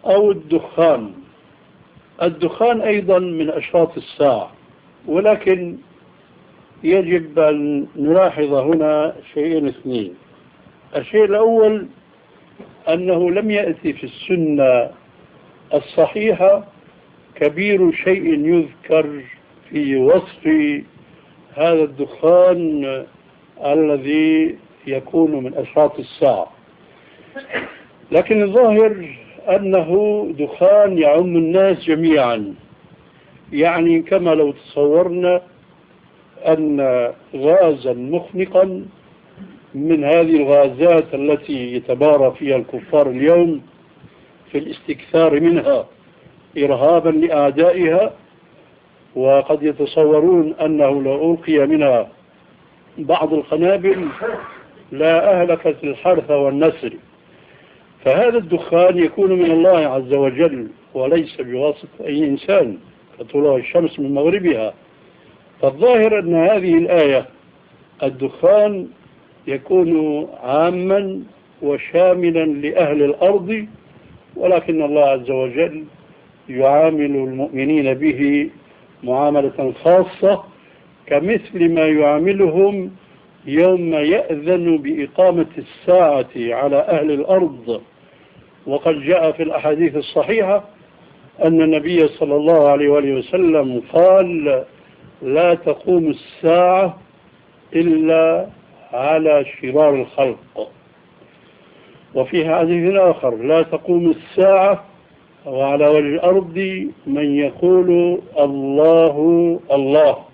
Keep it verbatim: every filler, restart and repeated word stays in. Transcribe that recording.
أو الدخان. الدخان أيضا من أشراط الساعة، ولكن يجب أن نلاحظ هنا شيئين اثنين. الشيء الأول أنه لم يأتي في السنة الصحيحة كبير شيء يذكر في وصف هذا الدخان الذي يكون من أشراط الساعة، لكن الظاهر أنه دخان يعم الناس جميعا. يعني كما لو تصورنا أن غازا مخنقا من هذه الغازات التي يتبارى فيها الكفار اليوم في الاستكثار منها إرهابا لأعدائها، وقد يتصورون أنه لو ألقي منها بعض القنابل لا أهلكت الحرث والنسل. فهذا الدخان يكون من الله عز وجل وليس بواسطة أي إنسان كطلوع الشمس من مغربها. فالظاهر أن هذه الآية الدخان يكون عاما وشاملا لأهل الأرض، ولكن الله عز وجل يعامل المؤمنين به معاملة خاصة كمثل ما يعاملهم يوم يأذن بإقامة الساعة على أهل الأرض. وقد جاء في الأحاديث الصحيحة أن النبي صلى الله عليه وآله وسلم قال: لا تقوم الساعة إلا على شرار الخلق. وفي حديث آخر: لا تقوم الساعة وعلى وجه الأرض من يقول الله الله.